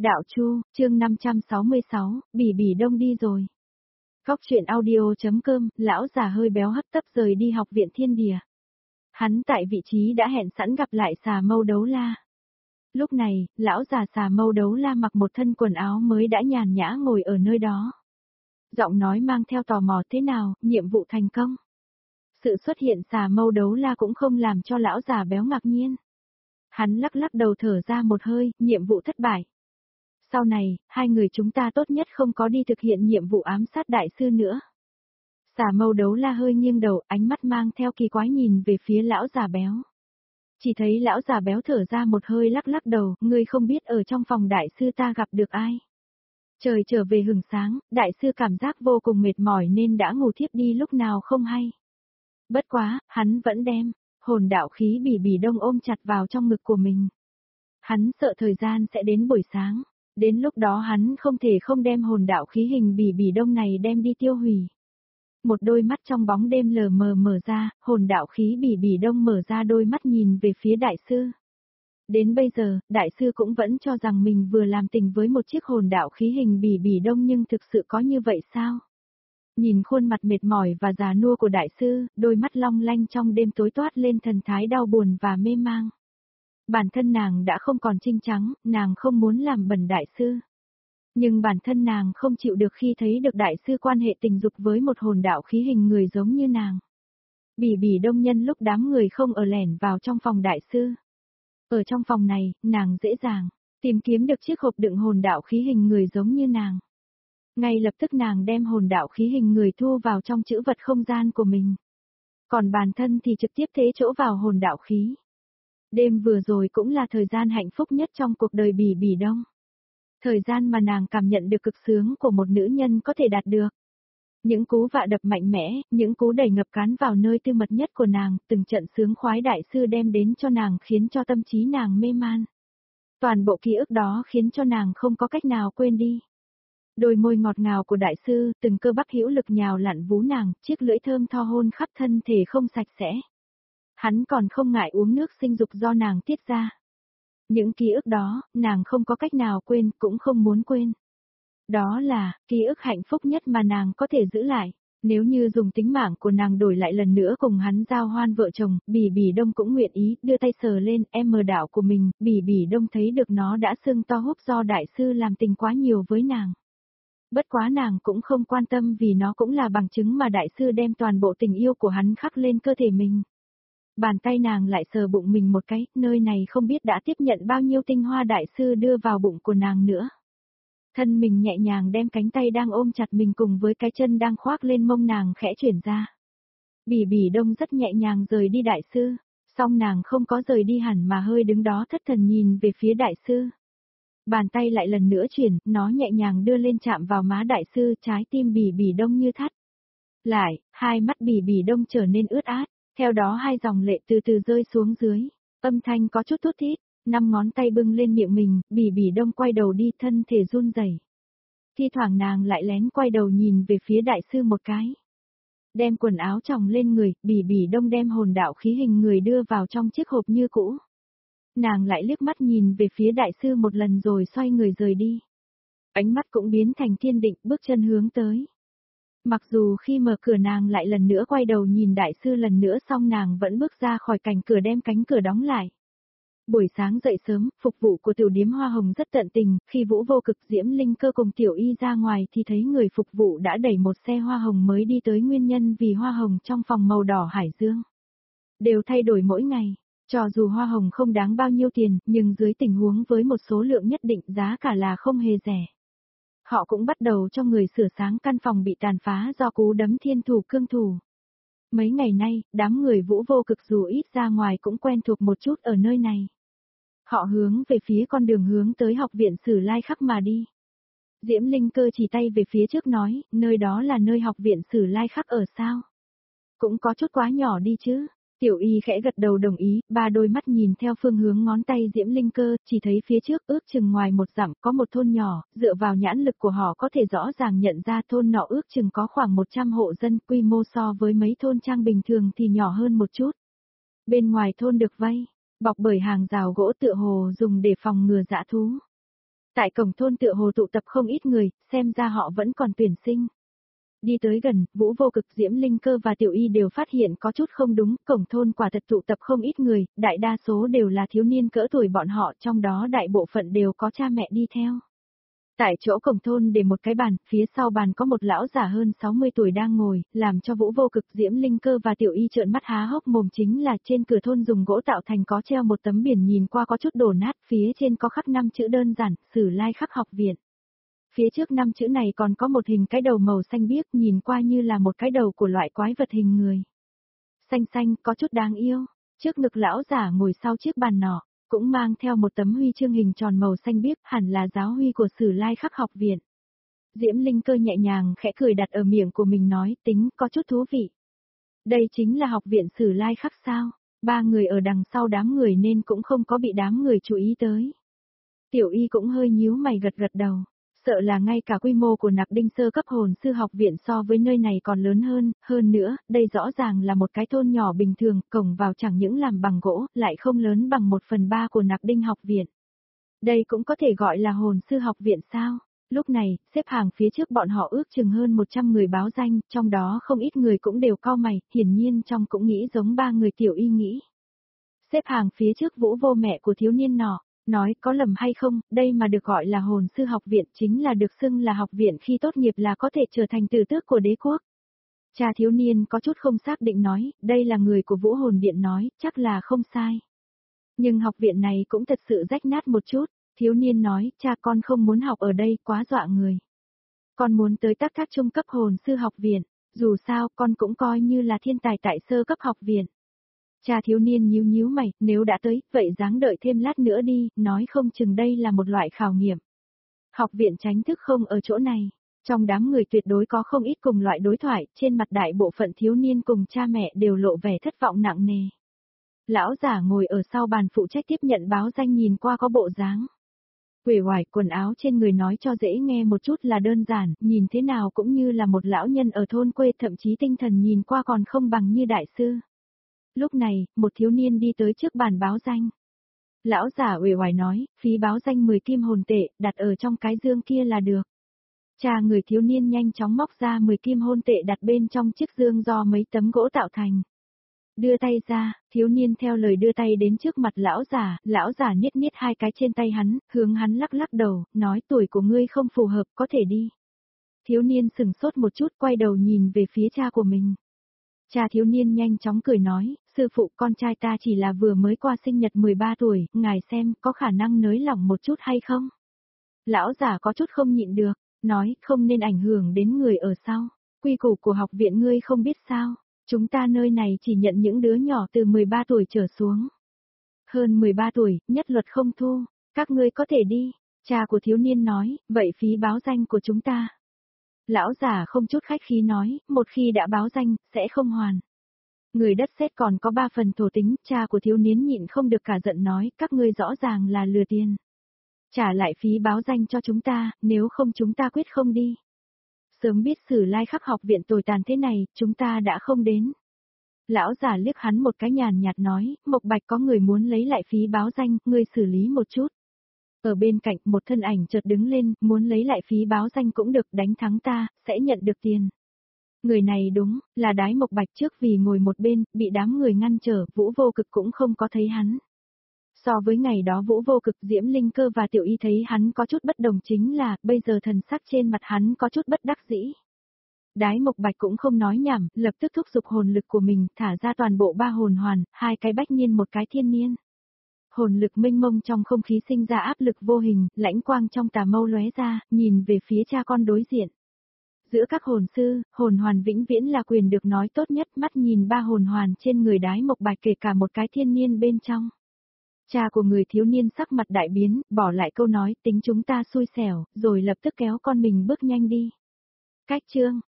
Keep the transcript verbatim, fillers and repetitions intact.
Đạo Chu, chương năm trăm sáu mươi sáu, Bỉ Bỉ Đông đi rồi. Góc truyện audio.com, lão già hơi béo hấp tấp rời đi học viện thiên địa. Hắn tại vị trí đã hẹn sẵn gặp lại xà mâu đấu la. Lúc này, lão già xà mâu đấu la mặc một thân quần áo mới đã nhàn nhã ngồi ở nơi đó. Giọng nói mang theo tò mò thế nào, nhiệm vụ thành công. Sự xuất hiện xà mâu đấu la cũng không làm cho lão già béo ngạc nhiên. Hắn lắc lắc đầu thở ra một hơi, nhiệm vụ thất bại. Sau này, hai người chúng ta tốt nhất không có đi thực hiện nhiệm vụ ám sát đại sư nữa. Xà mâu đấu la hơi nghiêng đầu, ánh mắt mang theo kỳ quái nhìn về phía lão già béo. Chỉ thấy lão già béo thở ra một hơi lắc lắc đầu, ngươi không biết ở trong phòng đại sư ta gặp được ai. Trời trở về hừng sáng, đại sư cảm giác vô cùng mệt mỏi nên đã ngủ thiếp đi lúc nào không hay. Bất quá, hắn vẫn đem hồn đạo khí Bỉ Bỉ Đông ôm chặt vào trong ngực của mình. Hắn sợ thời gian sẽ đến buổi sáng. Đến lúc đó hắn không thể không đem hồn đạo khí hình Bỉ Bỉ Đông này đem đi tiêu hủy. Một đôi mắt trong bóng đêm lờ mờ mở ra, hồn đạo khí Bỉ Bỉ Đông mở ra đôi mắt nhìn về phía đại sư. Đến bây giờ, đại sư cũng vẫn cho rằng mình vừa làm tình với một chiếc hồn đạo khí hình Bỉ Bỉ Đông, nhưng thực sự có như vậy sao? Nhìn khuôn mặt mệt mỏi và già nua của đại sư, đôi mắt long lanh trong đêm tối toát lên thần thái đau buồn và mê mang. Bản thân nàng đã không còn trinh trắng, nàng không muốn làm bẩn đại sư. Nhưng bản thân nàng không chịu được khi thấy được đại sư quan hệ tình dục với một hồn đạo khí hình người giống như nàng. Bỉ Bỉ Đông nhân lúc đám người không ở lẻn vào trong phòng đại sư. Ở trong phòng này, nàng dễ dàng tìm kiếm được chiếc hộp đựng hồn đạo khí hình người giống như nàng. Ngay lập tức nàng đem hồn đạo khí hình người thu vào trong trữ vật không gian của mình. Còn bản thân thì trực tiếp thế chỗ vào hồn đạo khí. Đêm vừa rồi cũng là thời gian hạnh phúc nhất trong cuộc đời Bỉ Bỉ Đông. Thời gian mà nàng cảm nhận được cực sướng của một nữ nhân có thể đạt được. Những cú vạ đập mạnh mẽ, những cú đẩy ngập cán vào nơi tư mật nhất của nàng, từng trận sướng khoái đại sư đem đến cho nàng khiến cho tâm trí nàng mê man. Toàn bộ ký ức đó khiến cho nàng không có cách nào quên đi. Đôi môi ngọt ngào của đại sư, từng cơ bắp hữu lực nhào lặn vú nàng, chiếc lưỡi thơm tho hôn khắp thân thể không sạch sẽ. Hắn còn không ngại uống nước sinh dục do nàng tiết ra. Những ký ức đó, nàng không có cách nào quên, cũng không muốn quên. Đó là, ký ức hạnh phúc nhất mà nàng có thể giữ lại. Nếu như dùng tính mạng của nàng đổi lại lần nữa cùng hắn giao hoan vợ chồng, Bỉ Bỉ Đông cũng nguyện ý, đưa tay sờ lên em mờ đạo của mình, Bỉ Bỉ Đông thấy được nó đã sưng to húp do đại sư làm tình quá nhiều với nàng. Bất quá nàng cũng không quan tâm vì nó cũng là bằng chứng mà đại sư đem toàn bộ tình yêu của hắn khắc lên cơ thể mình. Bàn tay nàng lại sờ bụng mình một cái, nơi này không biết đã tiếp nhận bao nhiêu tinh hoa đại sư đưa vào bụng của nàng nữa. Thân mình nhẹ nhàng đem cánh tay đang ôm chặt mình cùng với cái chân đang khoác lên mông nàng khẽ chuyển ra. Bỉ Bỉ Đông rất nhẹ nhàng rời đi đại sư, song nàng không có rời đi hẳn mà hơi đứng đó thất thần nhìn về phía đại sư. Bàn tay lại lần nữa chuyển, nó nhẹ nhàng đưa lên chạm vào má đại sư, trái tim Bỉ Bỉ Đông như thắt. Lại, hai mắt Bỉ Bỉ Đông trở nên ướt át. Theo đó hai dòng lệ từ từ rơi xuống dưới, âm thanh có chút thút thít, năm ngón tay bưng lên miệng mình, Bỉ Bỉ Đông quay đầu đi thân thể run rẩy. Thi thoảng nàng lại lén quay đầu nhìn về phía đại sư một cái. Đem quần áo tròng lên người, Bỉ Bỉ Đông đem hồn đạo khí hình người đưa vào trong chiếc hộp như cũ. Nàng lại liếc mắt nhìn về phía đại sư một lần rồi xoay người rời đi. Ánh mắt cũng biến thành thiên định, bước chân hướng tới. Mặc dù khi mở cửa nàng lại lần nữa quay đầu nhìn đại sư lần nữa xong nàng vẫn bước ra khỏi cạnh cửa đem cánh cửa đóng lại. Buổi sáng dậy sớm, phục vụ của tiểu điếm Hoa Hồng rất tận tình, khi Vũ Vô Cực Diễm Linh Cơ cùng Tiểu Y ra ngoài thì thấy người phục vụ đã đẩy một xe hoa hồng mới đi tới, nguyên nhân vì hoa hồng trong phòng màu đỏ hải dương đều thay đổi mỗi ngày. Cho dù hoa hồng không đáng bao nhiêu tiền, nhưng dưới tình huống với một số lượng nhất định giá cả là không hề rẻ. Họ cũng bắt đầu cho người sửa sáng căn phòng bị tàn phá do cú đấm thiên thủ cương thủ. Mấy ngày nay, đám người Vũ Vô Cực dù ít ra ngoài cũng quen thuộc một chút ở nơi này. Họ hướng về phía con đường hướng tới học viện Sử Lai Khắc mà đi. Diễm Linh Cơ chỉ tay về phía trước nói, nơi đó là nơi học viện Sử Lai Khắc ở sao? Cũng có chút quá nhỏ đi chứ. Tiểu Y khẽ gật đầu đồng ý, ba đôi mắt nhìn theo phương hướng ngón tay Diễm Linh Cơ, chỉ thấy phía trước ước chừng ngoài một dặm có một thôn nhỏ, dựa vào nhãn lực của họ có thể rõ ràng nhận ra thôn nọ ước chừng có khoảng một trăm hộ dân, quy mô so với mấy thôn trang bình thường thì nhỏ hơn một chút. Bên ngoài thôn được vây, bọc bởi hàng rào gỗ tựa hồ dùng để phòng ngừa dã thú. Tại cổng thôn tựa hồ tụ tập không ít người, xem ra họ vẫn còn tuyển sinh. Đi tới gần, Vũ Vô Cực, Diễm Linh Cơ và Tiểu Y đều phát hiện có chút không đúng, cổng thôn quả thật tụ tập không ít người, đại đa số đều là thiếu niên cỡ tuổi bọn họ, trong đó đại bộ phận đều có cha mẹ đi theo. Tại chỗ cổng thôn để một cái bàn, phía sau bàn có một lão già hơn sáu mươi tuổi đang ngồi, làm cho Vũ Vô Cực, Diễm Linh Cơ và Tiểu Y trợn mắt há hốc mồm, chính là trên cửa thôn dùng gỗ tạo thành có treo một tấm biển nhìn qua có chút đổ nát, phía trên có khắc năm chữ đơn giản, Sử Lai Khắc học viện. Phía trước năm chữ này còn có một hình cái đầu màu xanh biếc, nhìn qua như là một cái đầu của loại quái vật hình người. Xanh xanh, có chút đáng yêu. Trước ngực lão giả ngồi sau chiếc bàn nọ, cũng mang theo một tấm huy chương hình tròn màu xanh biếc, hẳn là giáo huy của Sử Lai Khắc học viện. Diễm Linh Cơ nhẹ nhàng khẽ cười đặt ở miệng của mình nói, tính, có chút thú vị. Đây chính là học viện Sử Lai Khắc sao? Ba người ở đằng sau đám người nên cũng không có bị đám người chú ý tới. Tiểu Y cũng hơi nhíu mày gật gật đầu. Sợ là ngay cả quy mô của Nặc Đinh sơ cấp hồn sư học viện so với nơi này còn lớn hơn, hơn nữa, đây rõ ràng là một cái thôn nhỏ bình thường, cổng vào chẳng những làm bằng gỗ, lại không lớn bằng một phần ba của Nặc Đinh học viện. Đây cũng có thể gọi là hồn sư học viện sao? Lúc này, xếp hàng phía trước bọn họ ước chừng hơn một trăm người báo danh, trong đó không ít người cũng đều cau mày, hiển nhiên trong cũng nghĩ giống ba người Tiểu Y nghĩ. Xếp hàng phía trước Vũ Vô, mẹ của thiếu niên nọ. Nói có lầm hay không, đây mà được gọi là hồn sư học viện chính là được xưng là học viện khi tốt nghiệp là có thể trở thành tử tước của đế quốc. Cha thiếu niên có chút không xác định nói, đây là người của Vũ Hồn Điện nói, chắc là không sai. Nhưng học viện này cũng thật sự rách nát một chút, thiếu niên nói, cha con không muốn học ở đây, quá dọa người. Con muốn tới tác thác trung cấp hồn sư học viện, dù sao con cũng coi như là thiên tài tại sơ cấp học viện. Cha thiếu niên nhíu nhíu mày, nếu đã tới, vậy dáng đợi thêm lát nữa đi, nói không chừng đây là một loại khảo nghiệm. Học viện tránh thức không ở chỗ này. Trong đám người tuyệt đối có không ít cùng loại đối thoại, trên mặt đại bộ phận thiếu niên cùng cha mẹ đều lộ vẻ thất vọng nặng nề. Lão giả ngồi ở sau bàn phụ trách tiếp nhận báo danh nhìn qua có bộ dáng. Uể oải, quần áo trên người nói cho dễ nghe một chút là đơn giản, nhìn thế nào cũng như là một lão nhân ở thôn quê, thậm chí tinh thần nhìn qua còn không bằng như đại sư. Lúc này, một thiếu niên đi tới trước bàn báo danh. Lão giả uể oải nói, phí báo danh mười kim hồn tệ, đặt ở trong cái dương kia là được. Cha người thiếu niên nhanh chóng móc ra mười kim hồn tệ đặt bên trong chiếc dương do mấy tấm gỗ tạo thành. Đưa tay ra, thiếu niên theo lời đưa tay đến trước mặt lão giả, lão giả niết niết hai cái trên tay hắn, hướng hắn lắc lắc đầu, nói tuổi của ngươi không phù hợp, có thể đi. Thiếu niên sừng sốt một chút, quay đầu nhìn về phía cha của mình. Cha thiếu niên nhanh chóng cười nói, sư phụ, con trai ta chỉ là vừa mới qua sinh nhật mười ba tuổi, ngài xem có khả năng nới lỏng một chút hay không? Lão giả có chút không nhịn được, nói không nên ảnh hưởng đến người ở sau. Quy củ của học viện ngươi không biết sao, chúng ta nơi này chỉ nhận những đứa nhỏ từ mười ba tuổi trở xuống. Hơn mười ba tuổi, nhất luật không thu, các ngươi có thể đi. Cha của thiếu niên nói, vậy phí báo danh của chúng ta. Lão giả không chút khách khí nói, một khi đã báo danh, sẽ không hoàn. Người đất sét còn có ba phần thổ tính, cha của thiếu niên nhịn không được cả giận nói, các ngươi rõ ràng là lừa tiền. Trả lại phí báo danh cho chúng ta, nếu không chúng ta quyết không đi. Sớm biết Sử Lai Khắc học viện tồi tàn thế này, chúng ta đã không đến. Lão giả liếc hắn một cái nhàn nhạt nói, Mộc Bạch có người muốn lấy lại phí báo danh, ngươi xử lý một chút. Ở bên cạnh một thân ảnh chợt đứng lên, muốn lấy lại phí báo danh cũng được, đánh thắng ta, sẽ nhận được tiền. Người này đúng, là Đái Mộc Bạch, trước vì ngồi một bên, bị đám người ngăn trở, Vũ Vô Cực cũng không có thấy hắn. So với ngày đó Vũ Vô Cực, Diễm Linh Cơ và Tiểu Y thấy hắn có chút bất đồng chính là, bây giờ thần sắc trên mặt hắn có chút bất đắc dĩ. Đái Mộc Bạch cũng không nói nhảm, lập tức thúc giục hồn lực của mình, thả ra toàn bộ ba hồn hoàn, hai cái bách niên một cái thiên niên. Hồn lực mênh mông trong không khí sinh ra áp lực vô hình, lãnh quang trong tà mâu lóe ra, nhìn về phía cha con đối diện. Giữa các hồn sư, hồn hoàn vĩnh viễn là quyền được nói tốt nhất, mắt nhìn ba hồn hoàn trên người Đái Mộc Bạch kể cả một cái thiên niên bên trong. Cha của người thiếu niên sắc mặt đại biến, bỏ lại câu nói tính chúng ta xui xẻo, rồi lập tức kéo con mình bước nhanh đi. Cách chương